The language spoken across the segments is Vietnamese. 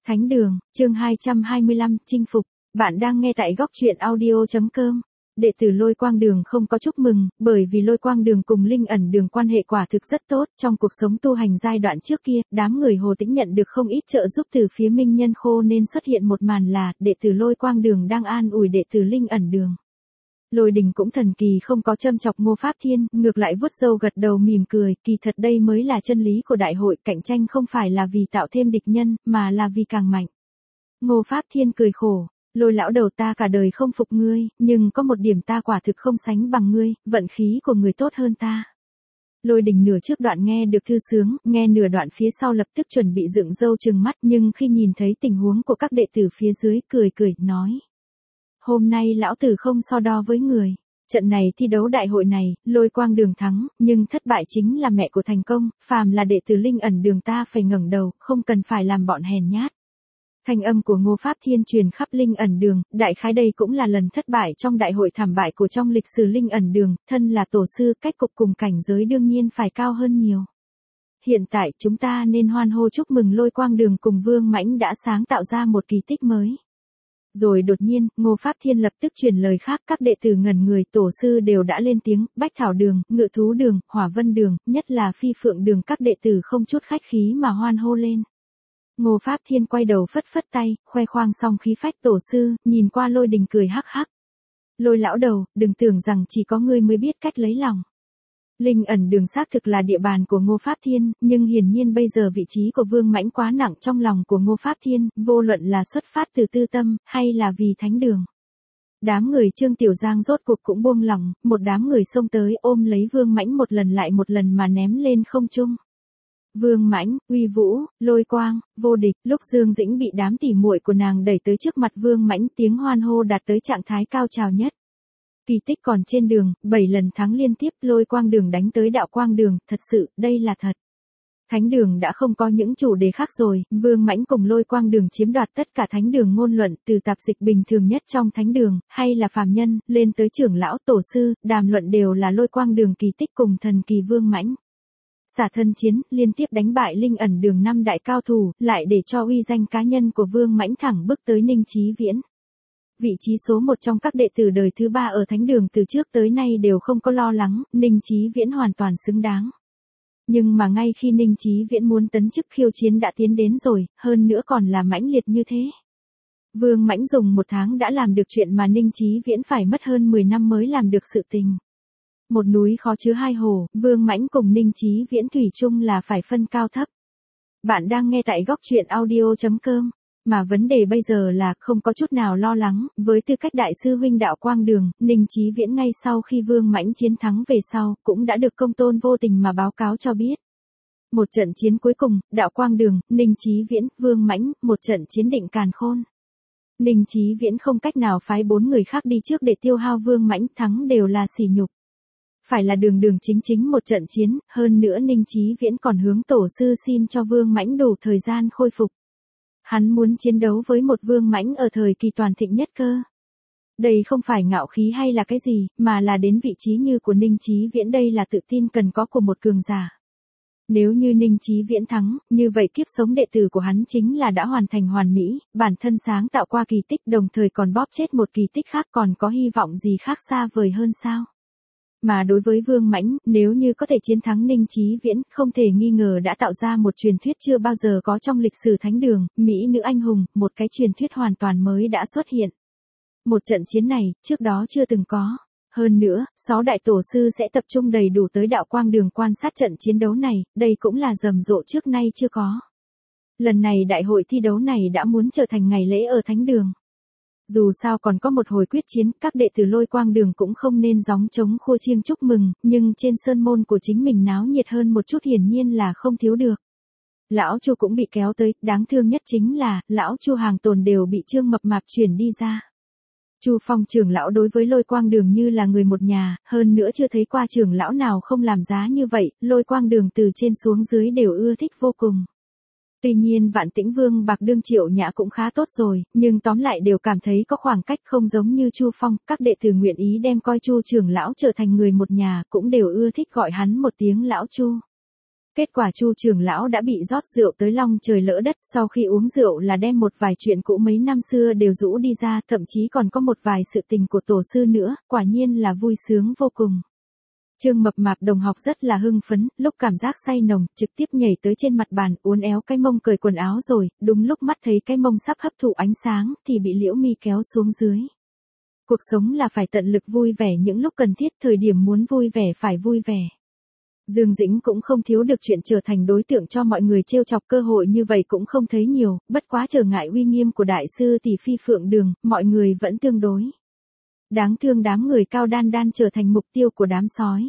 Thánh đường, chương 225, chinh phục. Bạn đang nghe tại góc truyện audio.com. Đệ tử Lôi Quang Đường không có chúc mừng, bởi vì Lôi Quang Đường cùng Linh Ẩn Đường quan hệ quả thực rất tốt. Trong cuộc sống tu hành giai đoạn trước kia, đám người Hồ Tĩnh nhận được không ít trợ giúp từ phía Minh Nhân Khô nên xuất hiện một màn là đệ tử Lôi Quang Đường đang an ủi đệ tử Linh Ẩn Đường. Lôi Đình cũng thần kỳ không có châm chọc Ngô Pháp Thiên, ngược lại vuốt râu gật đầu mỉm cười, kỳ thật đây mới là chân lý của đại hội, cạnh tranh không phải là vì tạo thêm địch nhân, mà là vì càng mạnh. Ngô Pháp Thiên cười khổ, Lôi lão đầu, ta cả đời không phục ngươi, nhưng có một điểm ta quả thực không sánh bằng ngươi, vận khí của người tốt hơn ta. Lôi Đình nửa trước đoạn nghe được thư sướng, nghe nửa đoạn phía sau lập tức chuẩn bị dựng râu trừng mắt, nhưng khi nhìn thấy tình huống của các đệ tử phía dưới, cười nói. Hôm nay lão tử không so đo với người. Trận này thi đấu đại hội này, Lôi Quang Đường thắng, nhưng thất bại chính là mẹ của thành công, phàm là đệ tử Linh Ẩn Đường ta phải ngẩng đầu, không cần phải làm bọn hèn nhát. Thanh âm của Ngô Pháp Thiên truyền khắp Linh Ẩn Đường, đại khái đây cũng là lần thất bại trong đại hội thảm bại của trong lịch sử Linh Ẩn Đường, thân là tổ sư, cách cục cùng cảnh giới đương nhiên phải cao hơn nhiều. Hiện tại chúng ta nên hoan hô chúc mừng Lôi Quang Đường cùng Vương Mãnh đã sáng tạo ra một kỳ tích mới. Rồi đột nhiên, Ngô Pháp Thiên lập tức truyền lời khác, các đệ tử ngẩn người, tổ sư đều đã lên tiếng, Bách Thảo Đường, Ngự Thú Đường, Hỏa Vân Đường, nhất là Phi Phượng Đường, các đệ tử không chút khách khí mà hoan hô lên. Ngô Pháp Thiên quay đầu phất phất tay, khoe khoang xong khí phách tổ sư, nhìn qua Lôi Đình cười hắc hắc. Lôi lão đầu, đừng tưởng rằng chỉ có ngươi mới biết cách lấy lòng. Linh Ẩn Đường xác thực là địa bàn của Ngô Pháp Thiên, nhưng hiển nhiên bây giờ vị trí của Vương Mãnh quá nặng trong lòng của Ngô Pháp Thiên, vô luận là xuất phát từ tư tâm, hay là vì thánh đường. Đám người Trương Tiểu Giang rốt cuộc cũng buông lòng, một đám người xông tới ôm lấy Vương Mãnh một lần lại một lần mà ném lên không trung. Vương Mãnh, uy vũ, lôi quang, vô địch, lúc Dương Dĩnh bị đám tỉ muội của nàng đẩy tới trước mặt Vương Mãnh, tiếng hoan hô đạt tới trạng thái cao trào nhất. Kỳ tích còn trên đường, 7 lần thắng liên tiếp, Lôi Quang Đường đánh tới Đạo Quang Đường, thật sự, đây là thật. Thánh đường đã không có những chủ đề khác rồi, Vương Mãnh cùng Lôi Quang Đường chiếm đoạt tất cả thánh đường ngôn luận, từ tạp dịch bình thường nhất trong thánh đường, hay là phàm nhân, lên tới trưởng lão tổ sư, đàm luận đều là Lôi Quang Đường kỳ tích cùng thần kỳ Vương Mãnh. Xả thân chiến, liên tiếp đánh bại Linh Ẩn Đường 5 đại cao thủ, lại để cho uy danh cá nhân của Vương Mãnh thẳng bước tới Ninh Chí Viễn. Vị trí số 1 trong các đệ tử đời thứ 3 ở thánh đường từ trước tới nay đều không có lo lắng, Ninh Chí Viễn hoàn toàn xứng đáng. Nhưng mà ngay khi Ninh Chí Viễn muốn tấn chức khiêu chiến đã tiến đến rồi, hơn nữa còn là mãnh liệt như thế. Vương Mãnh dùng 1 tháng đã làm được chuyện mà Ninh Chí Viễn phải mất hơn 10 năm mới làm được sự tình. Một núi khó chứa hai hồ, Vương Mãnh cùng Ninh Chí Viễn thủy chung là phải phân cao thấp. Bạn đang nghe tại góc truyện audio.com. Mà vấn đề bây giờ là không có chút nào lo lắng, với tư cách đại sư huynh Đạo Quang Đường, Ninh Chí Viễn ngay sau khi Vương Mãnh chiến thắng về sau, cũng đã được công tôn vô tình mà báo cáo cho biết. Một trận chiến cuối cùng, Đạo Quang Đường, Ninh Chí Viễn, Vương Mãnh, một trận chiến định càn khôn. Ninh Chí Viễn không cách nào phái 4 người khác đi trước để tiêu hao Vương Mãnh, thắng đều là sỉ nhục. Phải là đường chính một trận chiến, hơn nữa Ninh Chí Viễn còn hướng tổ sư xin cho Vương Mãnh đủ thời gian khôi phục. Hắn muốn chiến đấu với một Vương Mãnh ở thời kỳ toàn thịnh nhất cơ. Đây không phải ngạo khí hay là cái gì, mà là đến vị trí như của Ninh Chí Viễn, đây là tự tin cần có của một cường giả. Nếu như Ninh Chí Viễn thắng, như vậy kiếp sống đệ tử của hắn chính là đã hoàn thành hoàn mỹ, bản thân sáng tạo qua kỳ tích đồng thời còn bóp chết một kỳ tích khác, còn có hy vọng gì khác xa vời hơn sao? Mà đối với Vương Mãnh, nếu như có thể chiến thắng Ninh Chí Viễn, không thể nghi ngờ đã tạo ra một truyền thuyết chưa bao giờ có trong lịch sử thánh đường, mỹ nữ anh hùng, một cái truyền thuyết hoàn toàn mới đã xuất hiện. Một trận chiến này, trước đó chưa từng có. Hơn nữa, 6 đại tổ sư sẽ tập trung đầy đủ tới Đạo Quang Đường quan sát trận chiến đấu này, đây cũng là rầm rộ trước nay chưa có. Lần này đại hội thi đấu này đã muốn trở thành ngày lễ ở thánh đường. Dù sao còn có một hồi quyết chiến, các đệ tử Lôi Quang Đường cũng không nên gióng trống khua chiêng chúc mừng, nhưng trên sơn môn của chính mình náo nhiệt hơn một chút hiển nhiên là không thiếu được. Lão Chu cũng bị kéo tới, đáng thương nhất chính là, lão Chu hàng tồn đều bị Trương Mập Mạp chuyển đi ra. Chu Phong trưởng lão đối với Lôi Quang Đường như là người một nhà, hơn nữa chưa thấy qua trưởng lão nào không làm giá như vậy, Lôi Quang Đường từ trên xuống dưới đều ưa thích vô cùng. Tuy nhiên Vạn Tĩnh Vương Bạc Đương Triệu Nhã cũng khá tốt rồi, nhưng tóm lại đều cảm thấy có khoảng cách, không giống như Chu Phong, các đệ tử nguyện ý đem coi Chu trưởng lão trở thành người một nhà, cũng đều ưa thích gọi hắn một tiếng lão Chu. Kết quả Chu trưởng lão đã bị rót rượu tới long trời lỡ đất, sau khi uống rượu là đem một vài chuyện cũ mấy năm xưa đều rũ đi ra, thậm chí còn có một vài sự tình của tổ sư nữa, quả nhiên là vui sướng vô cùng. Trương Mập Mạp đồng học rất là hưng phấn, lúc cảm giác say nồng, trực tiếp nhảy tới trên mặt bàn, uốn éo cái mông cởi quần áo rồi, đúng lúc mắt thấy cái mông sắp hấp thụ ánh sáng, thì bị Liễu Mi kéo xuống dưới. Cuộc sống là phải tận lực vui vẻ những lúc cần thiết, thời điểm muốn vui vẻ phải vui vẻ. Dương Dĩnh cũng không thiếu được chuyện trở thành đối tượng cho mọi người trêu chọc, cơ hội như vậy cũng không thấy nhiều, bất quá trở ngại uy nghiêm của đại sư tỷ Phi Phượng Đường, mọi người vẫn tương đối. Đáng thương đám người cao đan đan trở thành mục tiêu của đám sói.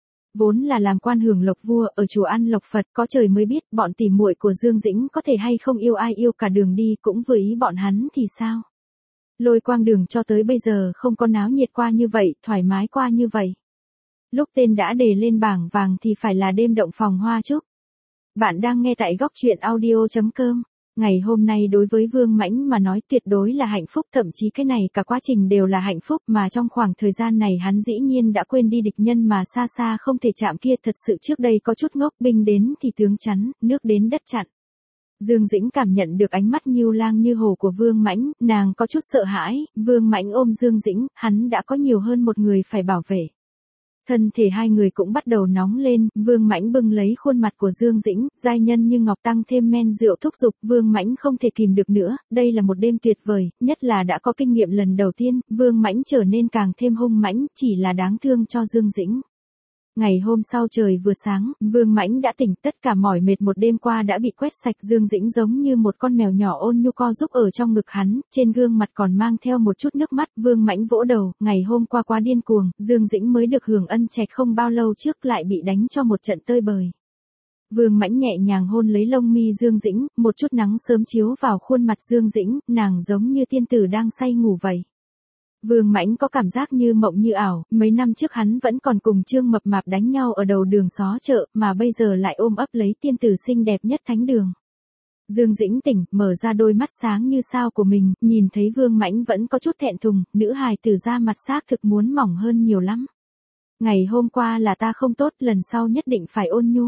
Vốn là làm quan hưởng lộc vua ở chùa ăn lộc Phật, có trời mới biết bọn tỉ muội của Dương Dĩnh có thể hay không yêu ai yêu cả đường đi, cũng vừa ý bọn hắn thì sao. Lôi Quang Đường cho tới bây giờ không có náo nhiệt qua như vậy, thoải mái qua như vậy. Lúc tên đã đề lên bảng vàng thì phải là đêm động phòng hoa trúc. Bạn đang nghe tại góc truyện audio.com. Ngày hôm nay đối với Vương Mãnh mà nói tuyệt đối là hạnh phúc, thậm chí cái này cả quá trình đều là hạnh phúc, mà trong khoảng thời gian này hắn dĩ nhiên đã quên đi địch nhân mà xa xa không thể chạm kia, thật sự trước đây có chút ngốc, binh đến thì tướng chắn, nước đến đất chặn. Dương Dĩnh cảm nhận được ánh mắt như lang như hồ của Vương Mãnh, nàng có chút sợ hãi, Vương Mãnh ôm Dương Dĩnh, hắn đã có nhiều hơn một người phải bảo vệ. Thân thể hai người cũng bắt đầu nóng lên, Vương Mãnh bưng lấy khuôn mặt của Dương Dĩnh, giai nhân như ngọc tăng thêm men rượu thúc giục, Vương Mãnh không thể kìm được nữa, đây là một đêm tuyệt vời, nhất là đã có kinh nghiệm lần đầu tiên, Vương Mãnh trở nên càng thêm hung mãnh, chỉ là đáng thương cho Dương Dĩnh. Ngày hôm sau trời vừa sáng, Vương Mãnh đã tỉnh, tất cả mỏi mệt một đêm qua đã bị quét sạch, Dương Dĩnh giống như một con mèo nhỏ ôn nhu co giúp ở trong ngực hắn, trên gương mặt còn mang theo một chút nước mắt, Vương Mãnh vỗ đầu, ngày hôm qua quá điên cuồng, Dương Dĩnh mới được hưởng ân trạch không bao lâu trước lại bị đánh cho một trận tơi bời. Vương Mãnh nhẹ nhàng hôn lấy lông mi Dương Dĩnh, một chút nắng sớm chiếu vào khuôn mặt Dương Dĩnh, nàng giống như tiên tử đang say ngủ vậy. Vương Mãnh có cảm giác như mộng như ảo, mấy năm trước hắn vẫn còn cùng Trương Mập Mạp đánh nhau ở đầu đường xó chợ, mà bây giờ lại ôm ấp lấy tiên tử xinh đẹp nhất thánh đường. Dương Dĩnh tỉnh, mở ra đôi mắt sáng như sao của mình, nhìn thấy Vương Mãnh vẫn có chút thẹn thùng, nữ hài tử ra mặt xác thực muốn mỏng hơn nhiều lắm. Ngày hôm qua là ta không tốt, lần sau nhất định phải ôn nhu.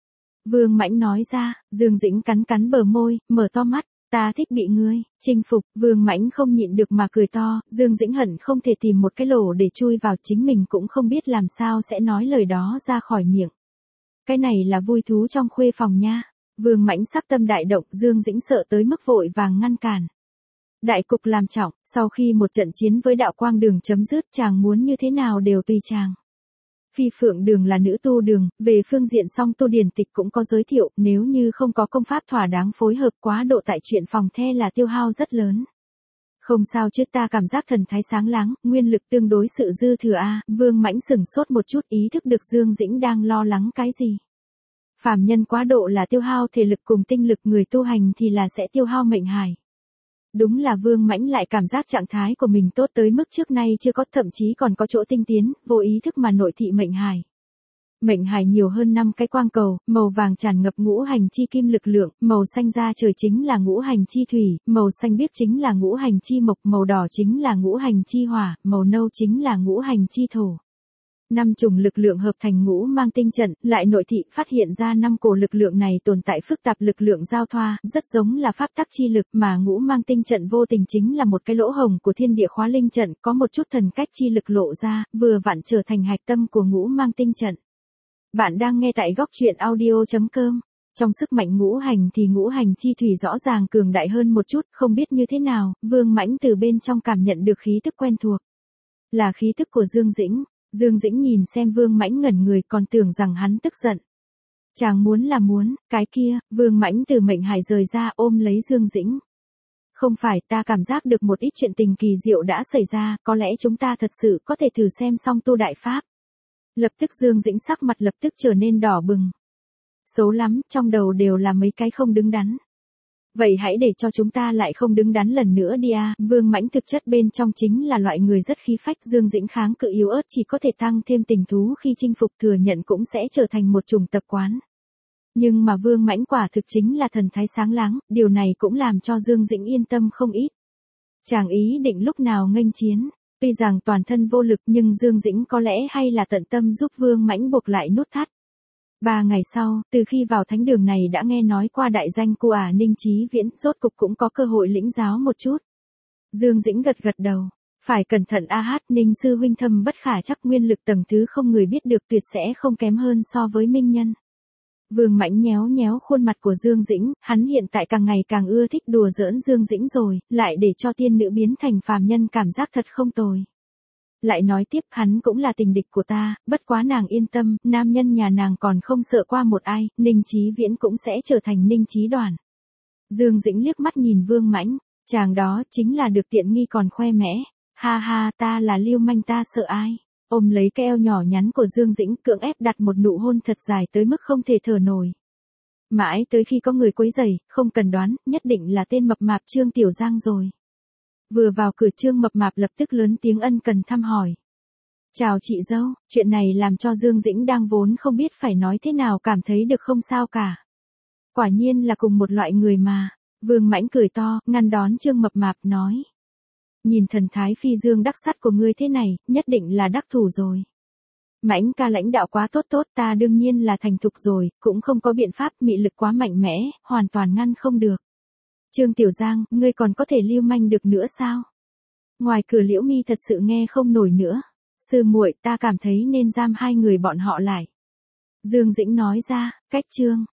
Vương Mãnh nói ra, Dương Dĩnh cắn cắn bờ môi, mở to mắt. Ta thích bị ngươi chinh phục, Vương Mãnh không nhịn được mà cười to, Dương Dĩnh hận không thể tìm một cái lỗ để chui vào, chính mình cũng không biết làm sao sẽ nói lời đó ra khỏi miệng. Cái này là vui thú trong khuê phòng nha. Vương Mãnh sắp tâm đại động, Dương Dĩnh sợ tới mức vội vàng ngăn cản. Đại cục làm trọng, sau khi một trận chiến với Đạo Quang Đường chấm dứt, chàng muốn như thế nào đều tùy chàng. Phi Phượng Đường là nữ tu đường, về phương diện song tu điển tịch cũng có giới thiệu, nếu như không có công pháp thỏa đáng phối hợp quá độ tại chuyện phòng the là tiêu hao rất lớn. Không sao chứ, ta cảm giác thần thái sáng láng, nguyên lực tương đối sự dư thừa a. Vương Mãnh sửng sốt một chút, ý thức được Dương Dĩnh đang lo lắng cái gì. Phàm nhân quá độ là tiêu hao thể lực cùng tinh lực, người tu hành thì là sẽ tiêu hao mệnh hải. Đúng là Vương Mãnh lại cảm giác trạng thái của mình tốt tới mức trước nay chưa có, thậm chí còn có chỗ tinh tiến, vô ý thức mà nội thị mệnh hải. Mệnh hải nhiều hơn 5 cái quang cầu, màu vàng tràn ngập ngũ hành chi kim lực lượng, màu xanh da trời chính là ngũ hành chi thủy, màu xanh biếc chính là ngũ hành chi mộc, màu đỏ chính là ngũ hành chi hỏa, màu nâu chính là ngũ hành chi thổ. 5 chủng lực lượng hợp thành ngũ mang tinh trận, lại nội thị phát hiện ra 5 cổ lực lượng này tồn tại phức tạp lực lượng giao thoa, rất giống là pháp tắc chi lực, mà ngũ mang tinh trận vô tình chính là một cái lỗ hổng của thiên địa khóa linh trận, có một chút thần cách chi lực lộ ra, vừa vặn trở thành hạch tâm của ngũ mang tinh trận. Bạn đang nghe tại góc truyện audio.com. Trong sức mạnh ngũ hành thì ngũ hành chi thủy rõ ràng cường đại hơn một chút, không biết như thế nào, Vương Mãnh từ bên trong cảm nhận được khí tức quen thuộc. Là khí tức của Dương Dĩnh. Dương Dĩnh nhìn xem Vương Mãnh ngẩn người, còn tưởng rằng hắn tức giận. Chàng muốn là muốn, cái kia, Vương Mãnh từ mệnh hải rời ra ôm lấy Dương Dĩnh. Không phải, ta cảm giác được một ít chuyện tình kỳ diệu đã xảy ra, có lẽ chúng ta thật sự có thể thử xem song tu đại pháp. Lập tức Dương Dĩnh sắc mặt lập tức trở nên đỏ bừng. Xấu lắm, trong đầu đều là mấy cái không đứng đắn. Vậy hãy để cho chúng ta lại không đứng đắn lần nữa đi a. Vương Mãnh thực chất bên trong chính là loại người rất khí phách, Dương Dĩnh kháng cự yếu ớt chỉ có thể tăng thêm tình thú khi chinh phục, thừa nhận cũng sẽ trở thành một chủng tập quán. Nhưng mà Vương Mãnh quả thực chính là thần thái sáng láng, điều này cũng làm cho Dương Dĩnh yên tâm không ít. Chàng ý định lúc nào nghênh chiến, tuy rằng toàn thân vô lực nhưng Dương Dĩnh có lẽ hay là tận tâm giúp Vương Mãnh buộc lại nút thắt. 3 ngày sau, từ khi vào thánh đường này đã nghe nói qua đại danh của Ninh Chí Viễn, rốt cục cũng có cơ hội lĩnh giáo một chút. Dương Dĩnh gật gật đầu. Phải cẩn thận Ninh sư huynh thâm bất khả chắc, nguyên lực tầng thứ không người biết được, tuyệt sẽ không kém hơn so với minh nhân. Vương Mãnh nhéo nhéo khuôn mặt của Dương Dĩnh, hắn hiện tại càng ngày càng ưa thích đùa giỡn Dương Dĩnh rồi, lại để cho tiên nữ biến thành phàm nhân cảm giác thật không tồi. Lại nói tiếp, hắn cũng là tình địch của ta, bất quá nàng yên tâm, nam nhân nhà nàng còn không sợ qua một ai, Ninh Chí Viễn cũng sẽ trở thành Ninh Chí Đoàn. Dương Dĩnh liếc mắt nhìn Vương Mãnh, chàng đó chính là được tiện nghi còn khoe mẽ. Ha ha, ta là lưu manh, ta sợ ai? Ôm lấy cái eo nhỏ nhắn của Dương Dĩnh, cưỡng ép đặt một nụ hôn thật dài tới mức không thể thở nổi. Mãi tới khi có người quấy rầy, không cần đoán, nhất định là tên mập mạp Trương Tiểu Giang rồi. Vừa vào cửa, Trương mập mạp lập tức lớn tiếng ân cần thăm hỏi. Chào chị dâu, chuyện này làm cho Dương Dĩnh đang vốn không biết phải nói thế nào cảm thấy được không sao cả. Quả nhiên là cùng một loại người mà. Vương Mãnh cười to, ngăn đón Trương mập mạp nói. Nhìn thần thái phi dương đắc sắt của ngươi thế này, nhất định là đắc thủ rồi. Mãnh ca lãnh đạo quá tốt, ta đương nhiên là thành thục rồi, cũng không có biện pháp, mị lực quá mạnh mẽ, hoàn toàn ngăn không được. Trương Tiểu Giang, ngươi còn có thể lưu manh được nữa sao? Ngoài cửa Liễu Mi thật sự nghe không nổi nữa. Sư muội, ta cảm thấy nên giam hai người bọn họ lại. Dương Dĩnh nói ra, cách Trương